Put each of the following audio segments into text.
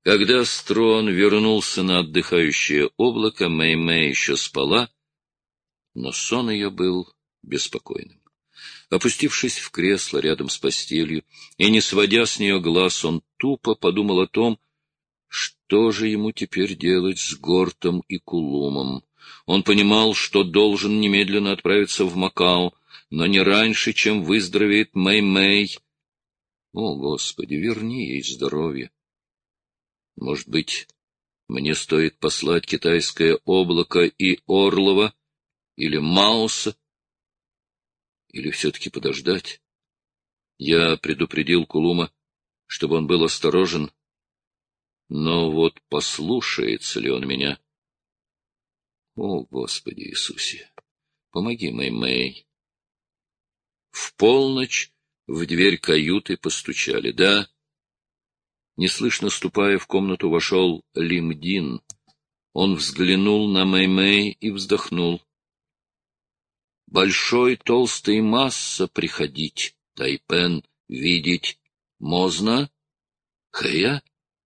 Когда Строн вернулся на отдыхающее облако, Мэй-Мэй еще спала, но сон ее был беспокойным. Опустившись в кресло рядом с постелью и не сводя с нее глаз, он тупо подумал о том, что же ему теперь делать с Гортом и Кулумом. Он понимал, что должен немедленно отправиться в Макао, но не раньше, чем выздоровеет Мэй-Мэй. О, Господи, верни ей здоровье! Может быть, мне стоит послать китайское облако и Орлова, или Мауса, или все-таки подождать? Я предупредил Кулума, чтобы он был осторожен, но вот послушается ли он меня? О, Господи Иисусе, помоги Мэй-Мэй. В полночь в дверь каюты постучали. Да. Неслышно ступая в комнату, вошел Лим-Дин. Он взглянул на Мэй-Мэй и вздохнул. Большой толстый масса приходить, Тайпен видеть можно? Хэя?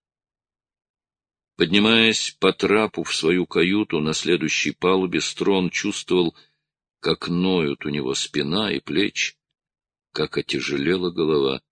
Поднимаясь по трапу в свою каюту на следующей палубе, Строн чувствовал, как ноют у него спина и плечи, как отяжелела голова.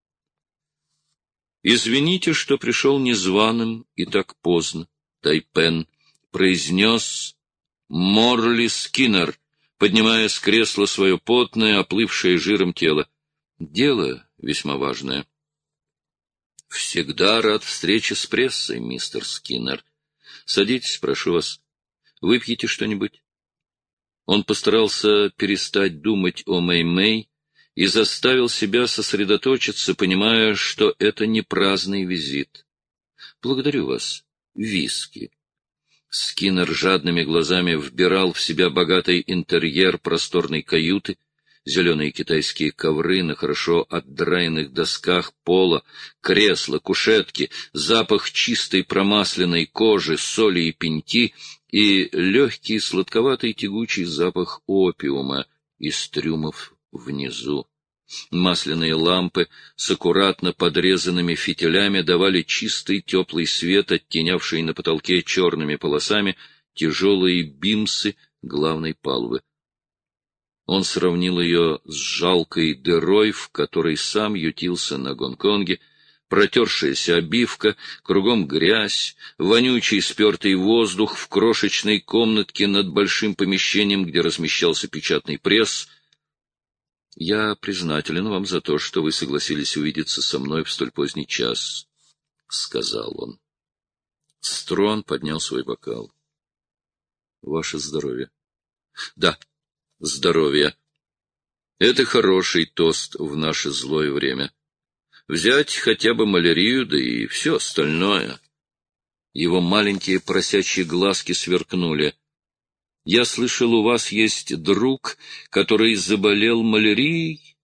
«Извините, что пришел незваным и так поздно», — Тайпен произнес Морли Скиннер, поднимая с кресла свое потное, оплывшее жиром тело. «Дело весьма важное». «Всегда рад встрече с прессой, мистер Скиннер. Садитесь, прошу вас. Выпьете что-нибудь?» Он постарался перестать думать о Мэй-Мэй и заставил себя сосредоточиться, понимая, что это не праздный визит. «Благодарю вас. Виски». Скиннер жадными глазами вбирал в себя богатый интерьер просторной каюты, зеленые китайские ковры на хорошо отдраенных досках пола, кресла, кушетки, запах чистой промасленной кожи, соли и пеньки и легкий сладковатый тягучий запах опиума из трюмов внизу. Масляные лампы с аккуратно подрезанными фитилями давали чистый теплый свет, оттенявший на потолке черными полосами тяжелые бимсы главной палубы. Он сравнил ее с жалкой дырой, в которой сам ютился на Гонконге, протершаяся обивка, кругом грязь, вонючий спертый воздух в крошечной комнатке над большим помещением, где размещался печатный пресс. «Я признателен вам за то, что вы согласились увидеться со мной в столь поздний час», — сказал он. Строн поднял свой бокал. «Ваше здоровье». «Да, здоровье. Это хороший тост в наше злое время. Взять хотя бы малярию, да и все остальное». Его маленькие поросячьи глазки сверкнули. «Я слышал, у вас есть друг, который заболел малярией.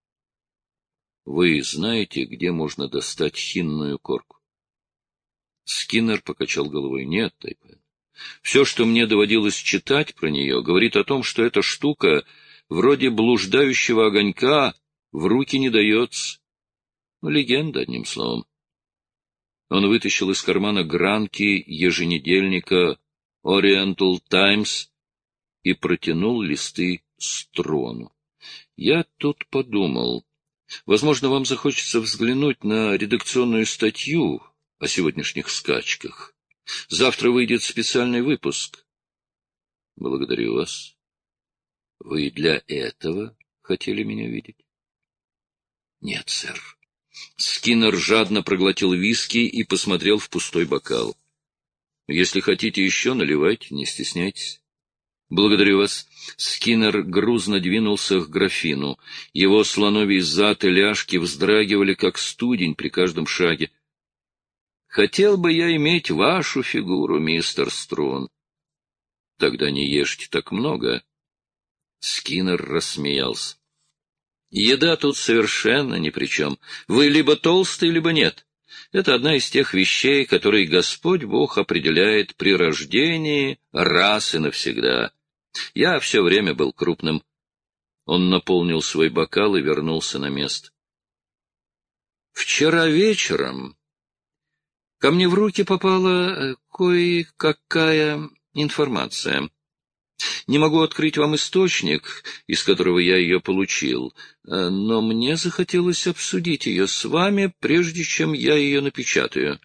Вы знаете, где можно достать хинную корку?» Скиннер покачал головой. «Нет, Тайпен. Все, что мне доводилось читать про нее, говорит о том, что эта штука, вроде блуждающего огонька, в руки не дается. Легенда, одним словом». Он вытащил из кармана гранки еженедельника Oriental Times и протянул листы Строну. «Я тут подумал, возможно, вам захочется взглянуть на редакционную статью о сегодняшних скачках. Завтра выйдет специальный выпуск». «Благодарю вас. Вы для этого хотели меня видеть?» «Нет, сэр». Скиннер жадно проглотил виски и посмотрел в пустой бокал. «Если хотите еще, наливайте, не стесняйтесь». «Благодарю вас». Скиннер грузно двинулся к графину. Его слоновий зад и ляжки вздрагивали, как студень при каждом шаге. «Хотел бы я иметь вашу фигуру, мистер Струн». «Тогда не ешьте так много». Скиннер рассмеялся. «Еда тут совершенно ни при чем. Вы либо толстый, либо нет. Это одна из тех вещей, которые Господь Бог определяет при рождении раз и навсегда. Я все время был крупным». Он наполнил свой бокал и вернулся на место. «Вчера вечером Ко мне в руки попала кое-какая информация. Не могу открыть вам источник, из которого я ее получил, но мне захотелось обсудить ее с вами, прежде чем я ее напечатаю.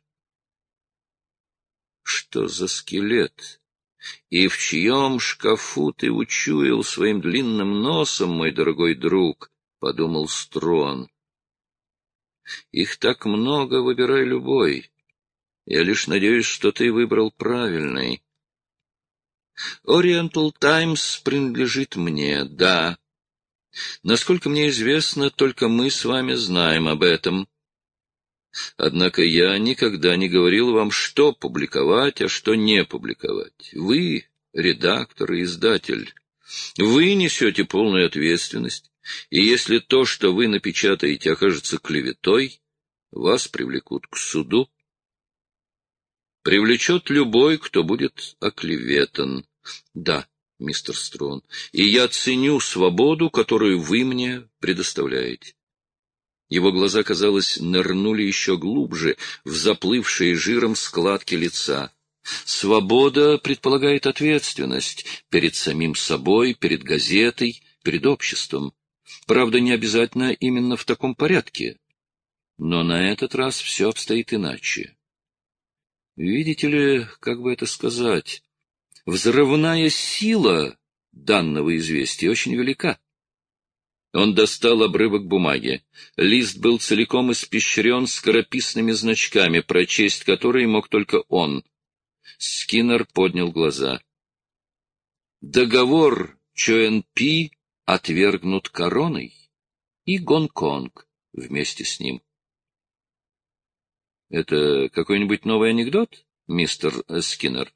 Что за скелет? И в чьем шкафу ты учуял своим длинным носом, мой дорогой друг? — подумал Строн. Их так много, выбирай любой. Я лишь надеюсь, что ты выбрал правильный. Oriental Times принадлежит мне, да. Насколько мне известно, только мы с вами знаем об этом. Однако я никогда не говорил вам, что публиковать, а что не публиковать. Вы, редактор и издатель, вы несете полную ответственность, и если то, что вы напечатаете, окажется клеветой, вас привлекут к суду. Привлечет любой, кто будет оклеветан. Да, мистер Строн, и я ценю свободу, которую вы мне предоставляете. Его глаза, казалось, нырнули еще глубже в заплывшие жиром складки лица. Свобода предполагает ответственность перед самим собой, перед газетой, перед обществом. Правда, не обязательно именно в таком порядке. Но на этот раз все обстоит иначе. Видите ли, как бы это сказать, взрывная сила данного известия очень велика. Он достал обрывок бумаги. Лист был целиком испещрен скорописными значками, прочесть которые мог только он. Скиннер поднял глаза. Договор ЧНП отвергнут короной, и Гонконг вместе с ним. Это какой-нибудь новый анекдот, мистер Скиннер?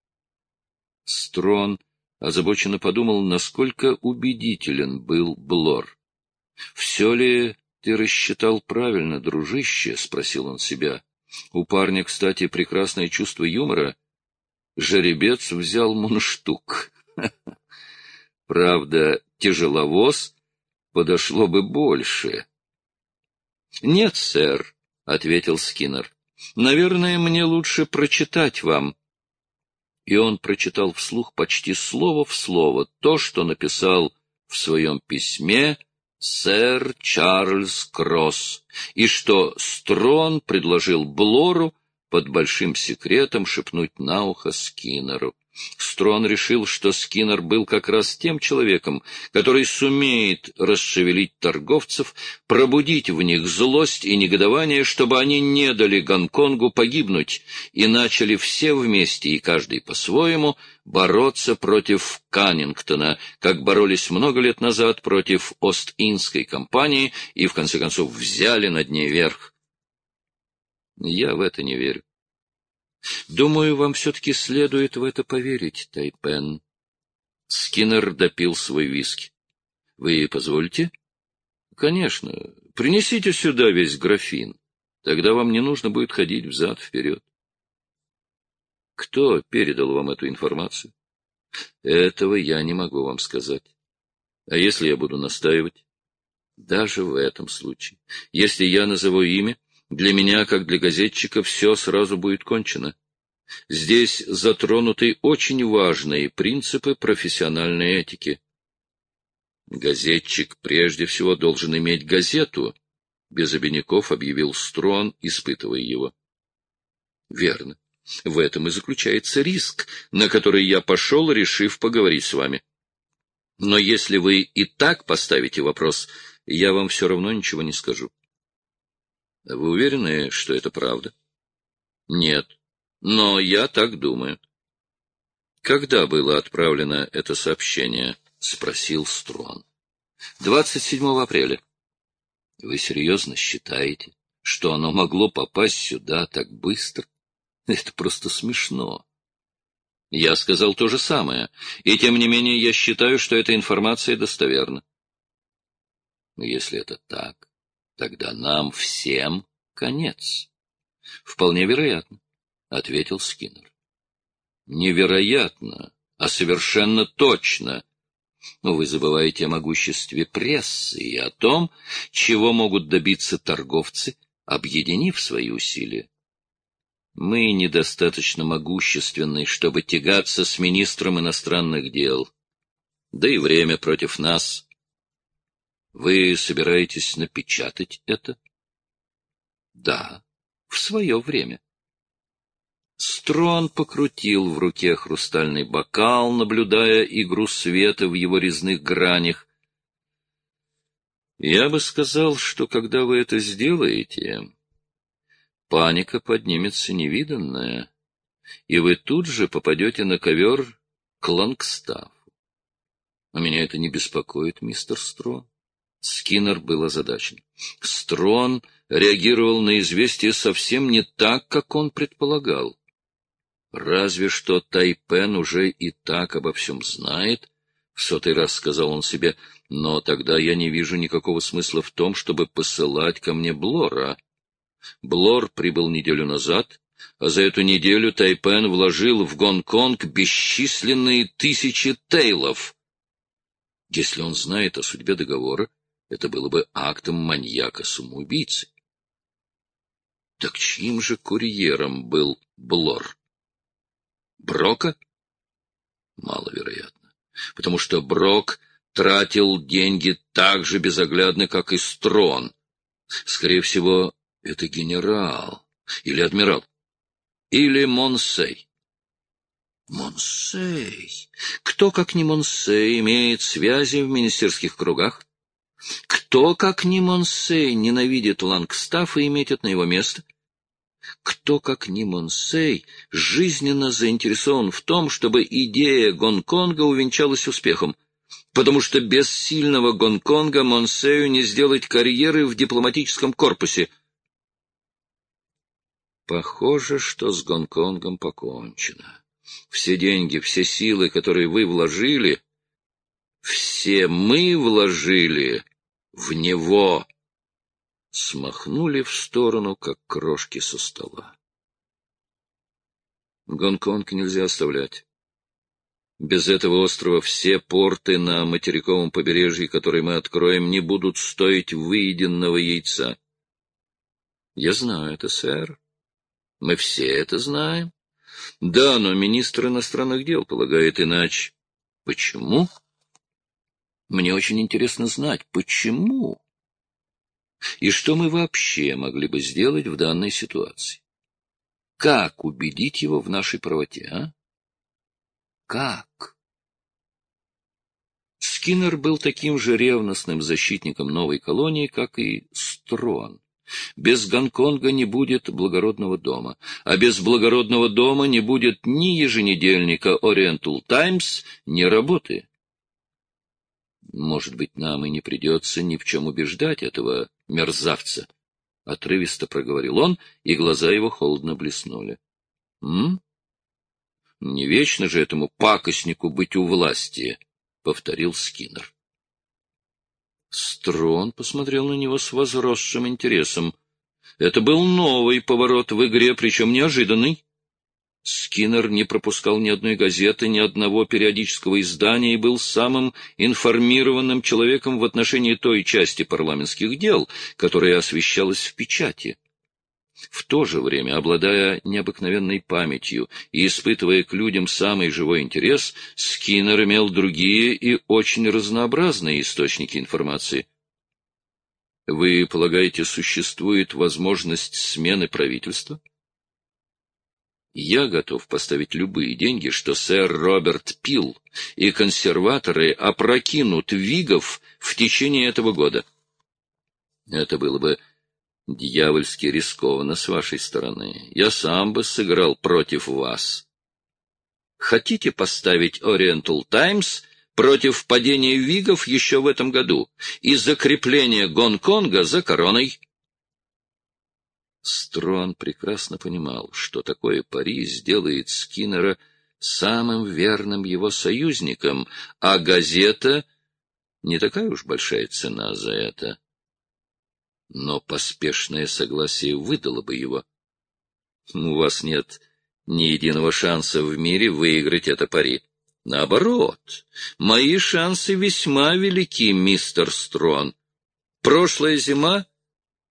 Строн озабоченно подумал, насколько убедителен был Блор. — Все ли ты рассчитал правильно, дружище? — спросил он себя. У парня, кстати, прекрасное чувство юмора. Жеребец взял мундштук. Правда, тяжеловоз подошло бы больше. — Нет, сэр, — ответил Скиннер. — Наверное, мне лучше прочитать вам. И он прочитал вслух почти слово в слово то, что написал в своем письме сэр Чарльз Кросс, и что Строн предложил Блору под большим секретом шепнуть на ухо Скиннеру. Строн решил, что Скиннер был как раз тем человеком, который сумеет расшевелить торговцев, пробудить в них злость и негодование, чтобы они не дали Гонконгу погибнуть, и начали все вместе, и каждый по-своему, бороться против Каннингтона, как боролись много лет назад против Ост-Индской компании, и в конце концов взяли над ней верх. Я в это не верю. Думаю, вам все-таки следует в это поверить, Тайпен. Скиннер допил свой виски. Вы позволите? Конечно. Принесите сюда весь графин. Тогда вам не нужно будет ходить взад-вперед. Кто передал вам эту информацию? Этого я не могу вам сказать. А если я буду настаивать? Даже в этом случае. Если я назову имя, для меня, как для газетчика, все сразу будет кончено. Здесь затронуты очень важные принципы профессиональной этики. Газетчик прежде всего должен иметь газету, без обиняков объявил Строн, испытывая его. Верно. В этом и заключается риск, на который я пошел, решив поговорить с вами. Но если вы и так поставите вопрос, я вам все равно ничего не скажу. Вы уверены, что это правда? Нет, но я так думаю. Когда было отправлено это сообщение? Спросил Строн. 27 апреля. Вы серьезно считаете, что оно могло попасть сюда так быстро? Это просто смешно. Я сказал то же самое, и тем не менее я считаю, что эта информация достоверна. Если это так, тогда нам всем конец. Вполне вероятно, — ответил Скиннер. Невероятно, а совершенно точно. Но вы забываете о могуществе прессы и о том, чего могут добиться торговцы, объединив свои усилия. Мы недостаточно могущественны, чтобы тягаться с министром иностранных дел. Да и время против нас. Вы собираетесь напечатать это? Да, в свое время. Строн покрутил в руке хрустальный бокал, наблюдая игру света в его резных гранях. Я бы сказал, что когда вы это сделаете, паника поднимется невиданная, и вы тут же попадете на ковер к Лангстафу. А меня это не беспокоит, мистер Строн. Скиннер был озадачен. Строн реагировал на известие совсем не так, как он предполагал. Разве что Тайпен уже и так обо всем знает, — в сотый раз сказал он себе, — но тогда я не вижу никакого смысла в том, чтобы посылать ко мне Блора. Блор прибыл неделю назад, а за эту неделю Тайпен вложил в Гонконг бесчисленные тысячи тейлов. Если он знает о судьбе договора, это было бы актом маньяка-самоубийцы. Так чьим же курьером был Блор? Брока? Маловероятно, потому что Брок тратил деньги так же безоглядно, как и Строн. Скорее всего, это генерал, или адмирал, или Монсей. Монсей? Кто, как не Монсей, имеет связи в министерских кругах? Кто, как не Монсей, ненавидит Лангстафа и метит на его место? Кто, как не Монсей, жизненно заинтересован в том, чтобы идея Гонконга увенчалась успехом, потому что без сильного Гонконга Монсею не сделать карьеры в дипломатическом корпусе. Похоже, что с Гонконгом покончено. Все деньги, все силы, которые вы вложили, все мы вложили в него, смахнули в сторону, как крошки со стола. Гонконг нельзя оставлять. Без этого острова все порты на материковом побережье, которые мы откроем, не будут стоить выеденного яйца. Я знаю это, сэр. Мы все это знаем. Да, но министр иностранных дел полагает иначе. Почему? Мне очень интересно знать, почему? И что мы вообще могли бы сделать в данной ситуации? Как убедить его в нашей правоте, а? Как? Скиннер был таким же ревностным защитником новой колонии, как и Строн. Без Гонконга не будет благородного дома, а без благородного дома не будет ни еженедельника Oriental Times, ни работы. Может быть, нам и не придется ни в чем убеждать этого мерзавца, — отрывисто проговорил он, и глаза его холодно блеснули. — Не вечно же этому пакостнику быть у власти, — повторил Скиннер. Строн посмотрел на него с возросшим интересом. Это был новый поворот в игре, причем неожиданный. Скиннер не пропускал ни одной газеты, ни одного периодического издания и был самым информированным человеком в отношении той части парламентских дел, которая освещалась в печати. В то же время, обладая необыкновенной памятью и испытывая к людям самый живой интерес, Скиннер имел другие и очень разнообразные источники информации. Вы полагаете, существует возможность смены правительства? Я готов поставить любые деньги, что сэр Роберт Пил и консерваторы опрокинут Вигов в течение этого года. Это было бы дьявольски рискованно с вашей стороны. Я сам бы сыграл против вас. Хотите поставить Oriental Times против падения Вигов еще в этом году и закрепления Гонконга за короной? Строн прекрасно понимал, что такое пари сделает Скиннера самым верным его союзником, а газета — не такая уж большая цена за это. Но поспешное согласие выдало бы его. У вас нет ни единого шанса в мире выиграть это пари. Наоборот, мои шансы весьма велики, мистер Строн. Прошлая зима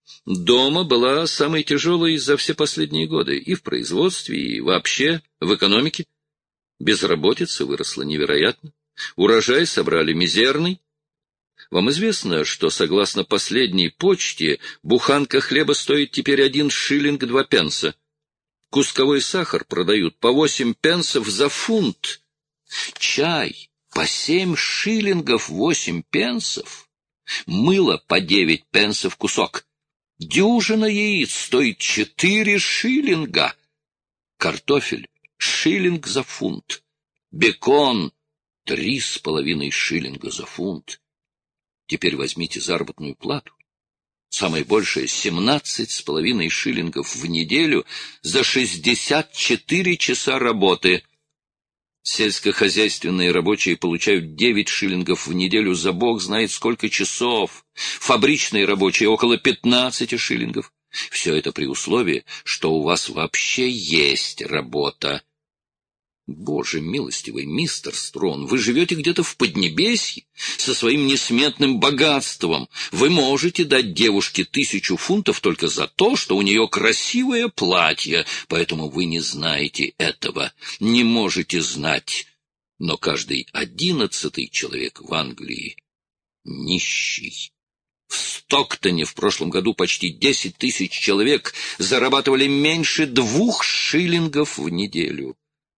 дома была самой тяжелой за все последние годы и в производстве, и вообще в экономике. Безработица выросла невероятно, урожай собрали мизерный. Вам известно, что, согласно последней почте, буханка хлеба стоит теперь 1 шиллинг 2 пенса. Кусковой сахар продают по 8 пенсов за фунт. Чай по 7 шиллингов 8 пенсов. Мыло по 9 пенсов кусок. Дюжина яиц стоит 4 шиллинга. Картофель — шиллинг за фунт. Бекон — 3,5 шиллинга за фунт. Теперь возьмите заработную плату. Самое большее — 17,5 шиллингов в неделю за 64 часа работы. Сельскохозяйственные рабочие получают 9 шиллингов в неделю за бог знает сколько часов. Фабричные рабочие — около 15 шиллингов. Все это при условии, что у вас вообще есть работа. Боже милостивый, мистер Строн, вы живете где-то в Поднебесье со своим несметным богатством. Вы можете дать девушке 1000 фунтов только за то, что у нее красивое платье, поэтому вы не знаете этого, не можете знать. Но каждый 11-й человек в Англии нищий. В Стоктоне в прошлом году почти 10 000 человек зарабатывали меньше 2 шиллингов в неделю.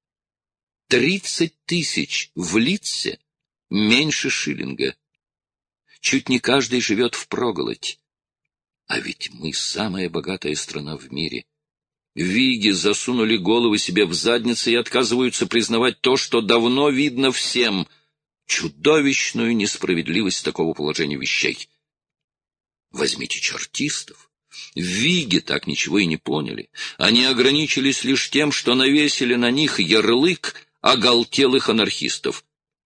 30 000 в Лидсе меньше шиллинга. Чуть не каждый живет впроголодь. А ведь мы самая богатая страна в мире. Виги засунули головы себе в задницы и отказываются признавать то, что давно видно всем — чудовищную несправедливость такого положения вещей. Возьмите чертистов. Виги так ничего и не поняли. Они ограничились лишь тем, что навесили на них ярлык оголтелых анархистов.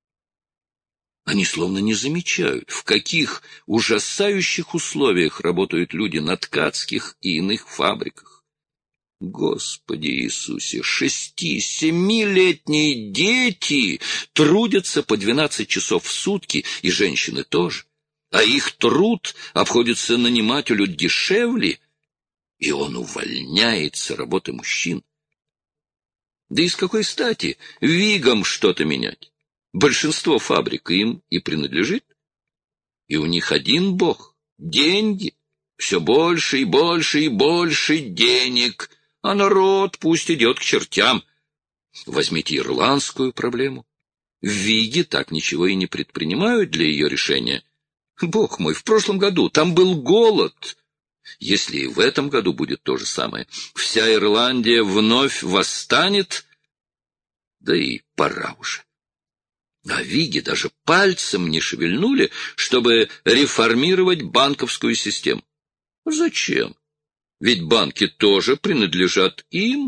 Они словно не замечают, в каких ужасающих условиях работают люди на ткацких и иных фабриках. Господи Иисусе, 6-7-летние дети трудятся по 12 часов в сутки, и женщины тоже, а их труд обходится нанимателю дешевле, и он увольняет с работы мужчин. Да и с какой стати Вигам что-то менять? Большинство фабрик им и принадлежит. И у них один бог — деньги. Все больше и больше и больше денег. А народ пусть идет к чертям. Возьмите ирландскую проблему. Виги так ничего и не предпринимают для ее решения. Бог мой, в прошлом году там был голод. Если и в этом году будет то же самое, вся Ирландия вновь восстанет, да и пора уже. А Виги даже пальцем не шевельнули, чтобы реформировать банковскую систему. Зачем? Ведь банки тоже принадлежат им.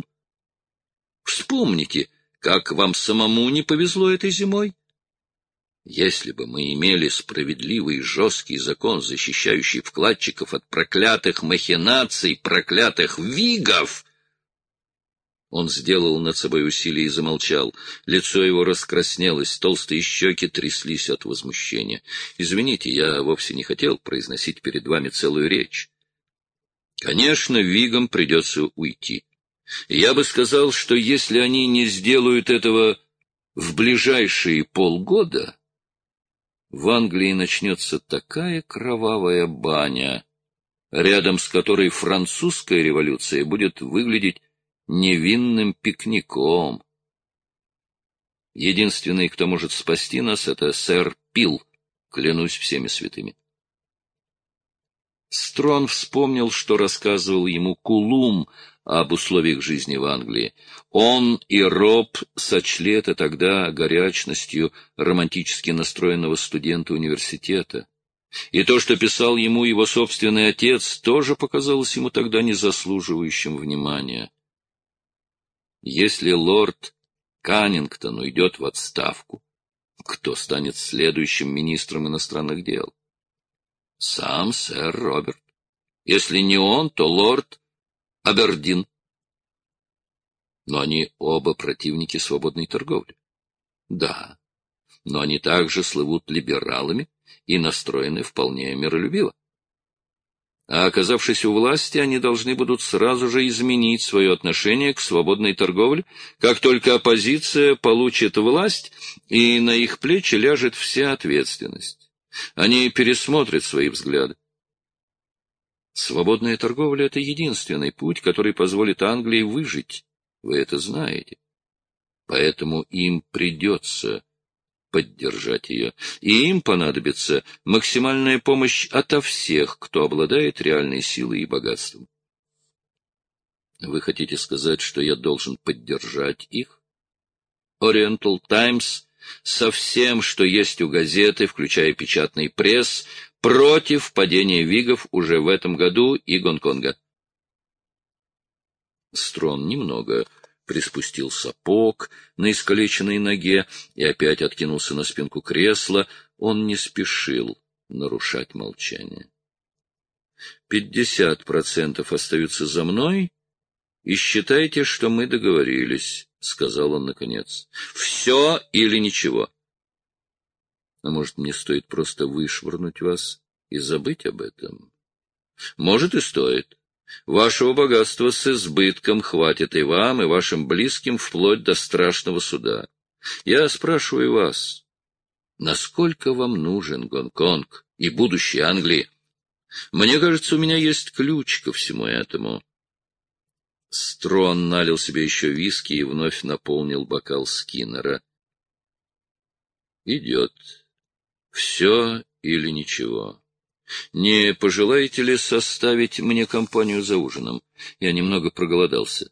Вспомните, как вам самому не повезло этой зимой. Если бы мы имели справедливый и жесткий закон, защищающий вкладчиков от проклятых махинаций, проклятых вигов... Он сделал над собой усилие и замолчал. Лицо его раскраснелось, толстые щеки тряслись от возмущения. «Извините, я вовсе не хотел произносить перед вами целую речь. Конечно, вигам придется уйти. Я бы сказал, что если они не сделают этого в ближайшие полгода, в Англии начнется такая кровавая баня, рядом с которой французская революция будет выглядеть невинным пикником. Единственный, кто может спасти нас, — это сэр Пил, клянусь всеми святыми». Строн вспомнил, что рассказывал ему Кулум об условиях жизни в Англии. Он и Роб сочли это тогда горячностью романтически настроенного студента университета. И то, что писал ему его собственный отец, тоже показалось ему тогда незаслуживающим внимания. Если лорд Каннингтон уйдет в отставку, кто станет следующим министром иностранных дел? Сам сэр Роберт. Если не он, то лорд Абердин. Но они оба противники свободной торговли. Да, но они также слывут либералами и настроены вполне миролюбиво. А оказавшись у власти, они должны будут сразу же изменить свое отношение к свободной торговле, как только оппозиция получит власть, и на их плечи ляжет вся ответственность. Они пересмотрят свои взгляды. Свободная торговля — это единственный путь, который позволит Англии выжить. Вы это знаете. Поэтому им придется поддержать ее, и им понадобится максимальная помощь ото всех, кто обладает реальной силой и богатством. Вы хотите сказать, что я должен поддержать их? Oriental Times со всем, что есть у газеты, включая печатный пресс, против падения вигов уже в этом году и Гонконга. Строн немного приспустил сапог на искалеченной ноге и опять откинулся на спинку кресла. Он не спешил нарушать молчание. 50% остаются за мной, и считайте, что мы договорились, — сказал он наконец. Все или ничего. А может, мне стоит просто вышвырнуть вас и забыть об этом? Может, и стоит. Вашего богатства с избытком хватит и вам, и вашим близким вплоть до страшного суда. Я спрашиваю вас, насколько вам нужен Гонконг и будущее Англии? Мне кажется, у меня есть ключ ко всему этому. Строн налил себе еще виски и вновь наполнил бокал Скиннера. Идет. Все или ничего. Не пожелаете ли составить мне компанию за ужином? Я немного проголодался.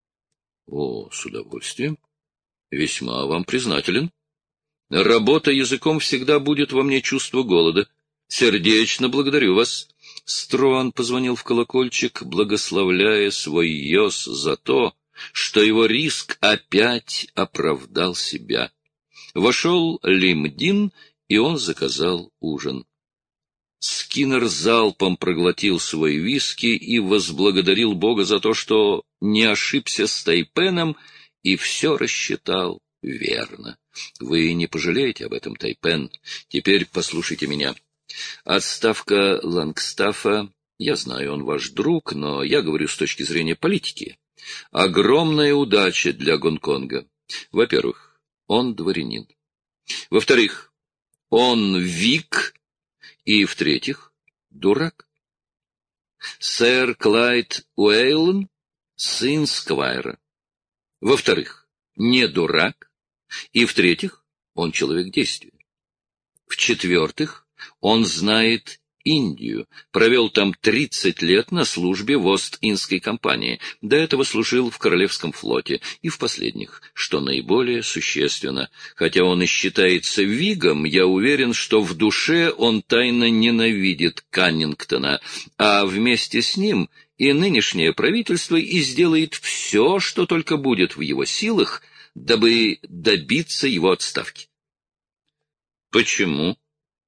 О, с удовольствием. Весьма вам признателен. Работа языком всегда будет во мне чувство голода. Сердечно благодарю вас. Строн позвонил в колокольчик, благословляя свой йос за то, что его риск опять оправдал себя. Вошел Лим Дин, и он заказал ужин. Скиннер залпом проглотил свой виски и возблагодарил Бога за то, что не ошибся с Тайпеном и все рассчитал верно. Вы не пожалеете об этом, Тайпен. Теперь послушайте меня. Отставка Лангстафа, я знаю, он ваш друг, но я говорю с точки зрения политики. Огромная удача для Гонконга. Во-первых, он дворянин. Во-вторых, он вик. И, в-третьих, дурак. Сэр Клайд Уэйлон — сын сквайра. Во-вторых, не дурак. И, в-третьих, он человек действия. В-четвертых, он знает Индию, провел там 30 лет на службе в Ост-Индской компании, до этого служил в Королевском флоте, и в последних, что наиболее существенно. Хотя он и считается вигом, я уверен, что в душе он тайно ненавидит Каннингтона, а вместе с ним и нынешнее правительство и сделает все, что только будет в его силах, дабы добиться его отставки. Почему?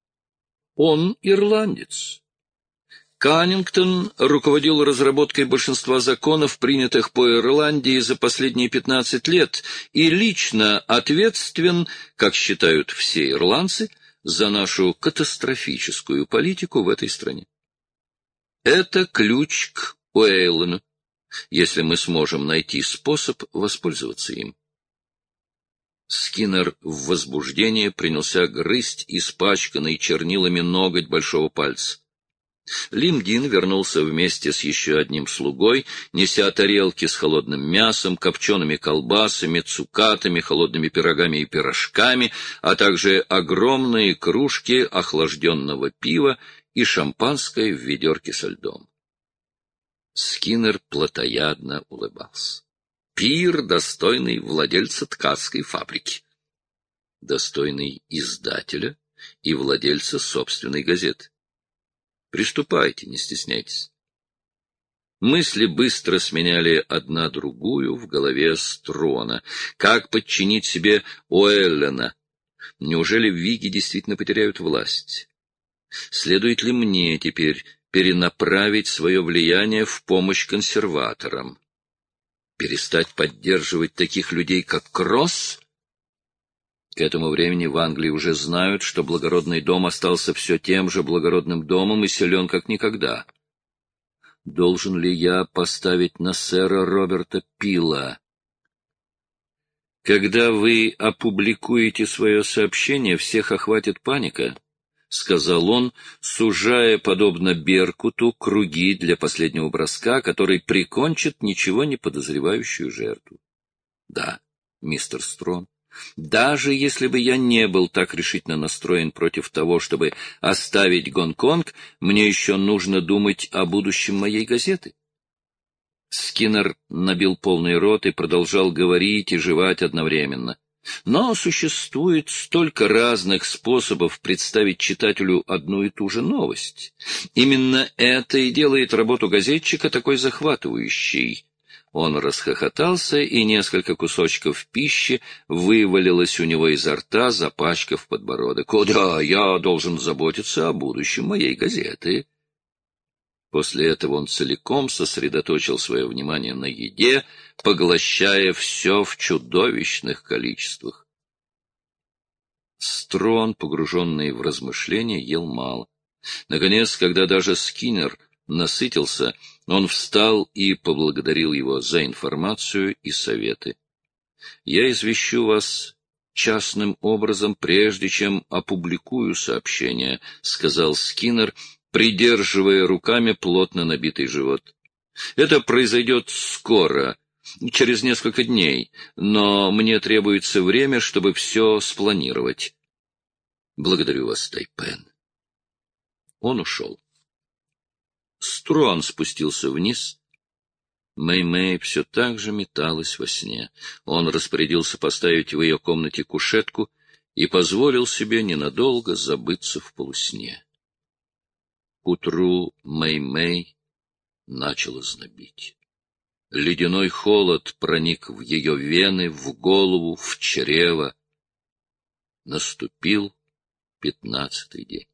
Он ирландец. Каннингтон руководил разработкой большинства законов, принятых по Ирландии за последние 15 лет, и лично ответственен, как считают все ирландцы, за нашу катастрофическую политику в этой стране. Это ключ к Уэйлону, если мы сможем найти способ воспользоваться им. Скиннер в возбуждении принялся грызть испачканный чернилами ноготь большого пальца. Лим Дин вернулся вместе с еще одним слугой, неся тарелки с холодным мясом, копчеными колбасами, цукатами, холодными пирогами и пирожками, а также огромные кружки охлажденного пива и шампанское в ведерке со льдом. Скиннер плотоядно улыбался. Пир, достойный владельца ткацкой фабрики, достойный издателя и владельца собственной газеты. Приступайте, не стесняйтесь. Мысли быстро сменяли одна другую в голове Строна. Как подчинить себе Уэллена? Неужели виги действительно потеряют власть? Следует ли мне теперь перенаправить свое влияние в помощь консерваторам? Перестать поддерживать таких людей, как Кросс? К этому времени в Англии уже знают, что благородный дом остался все тем же благородным домом и силен как никогда. Должен ли я поставить на сэра Роберта Пила? Когда вы опубликуете свое сообщение, всех охватит паника, — сказал он, сужая, подобно беркуту, круги для последнего броска, который прикончит ничего не подозревающую жертву. Да, мистер Строн, даже если бы я не был так решительно настроен против того, чтобы оставить Гонконг, мне еще нужно думать о будущем моей газеты. Скиннер набил полный рот и продолжал говорить и жевать одновременно. Но существует столько разных способов представить читателю одну и ту же новость. Именно это и делает работу газетчика такой захватывающей. Он расхохотался, и несколько кусочков пищи вывалилось у него изо рта, запачкав подбородок. «Куда я должен заботиться о будущем моей газеты?» После этого он целиком сосредоточил свое внимание на еде, поглощая все в чудовищных количествах. Строн, погруженный в размышления, ел мало. Наконец, когда даже Скиннер насытился, он встал и поблагодарил его за информацию и советы. «Я извещу вас частным образом, прежде чем опубликую сообщение», — сказал Скиннер, придерживая руками плотно набитый живот. «Это произойдет скоро, через несколько дней, но мне требуется время, чтобы все спланировать. Благодарю вас, Тайпен». Он ушел. Строн спустился вниз. Мэй-Мэй все так же металась во сне. Он распорядился поставить в ее комнате кушетку и позволил себе ненадолго забыться в полусне. К утру Мэй-Мэй начала знобить. Ледяной холод проник в ее вены, в голову, в чрево. Наступил 15-й день.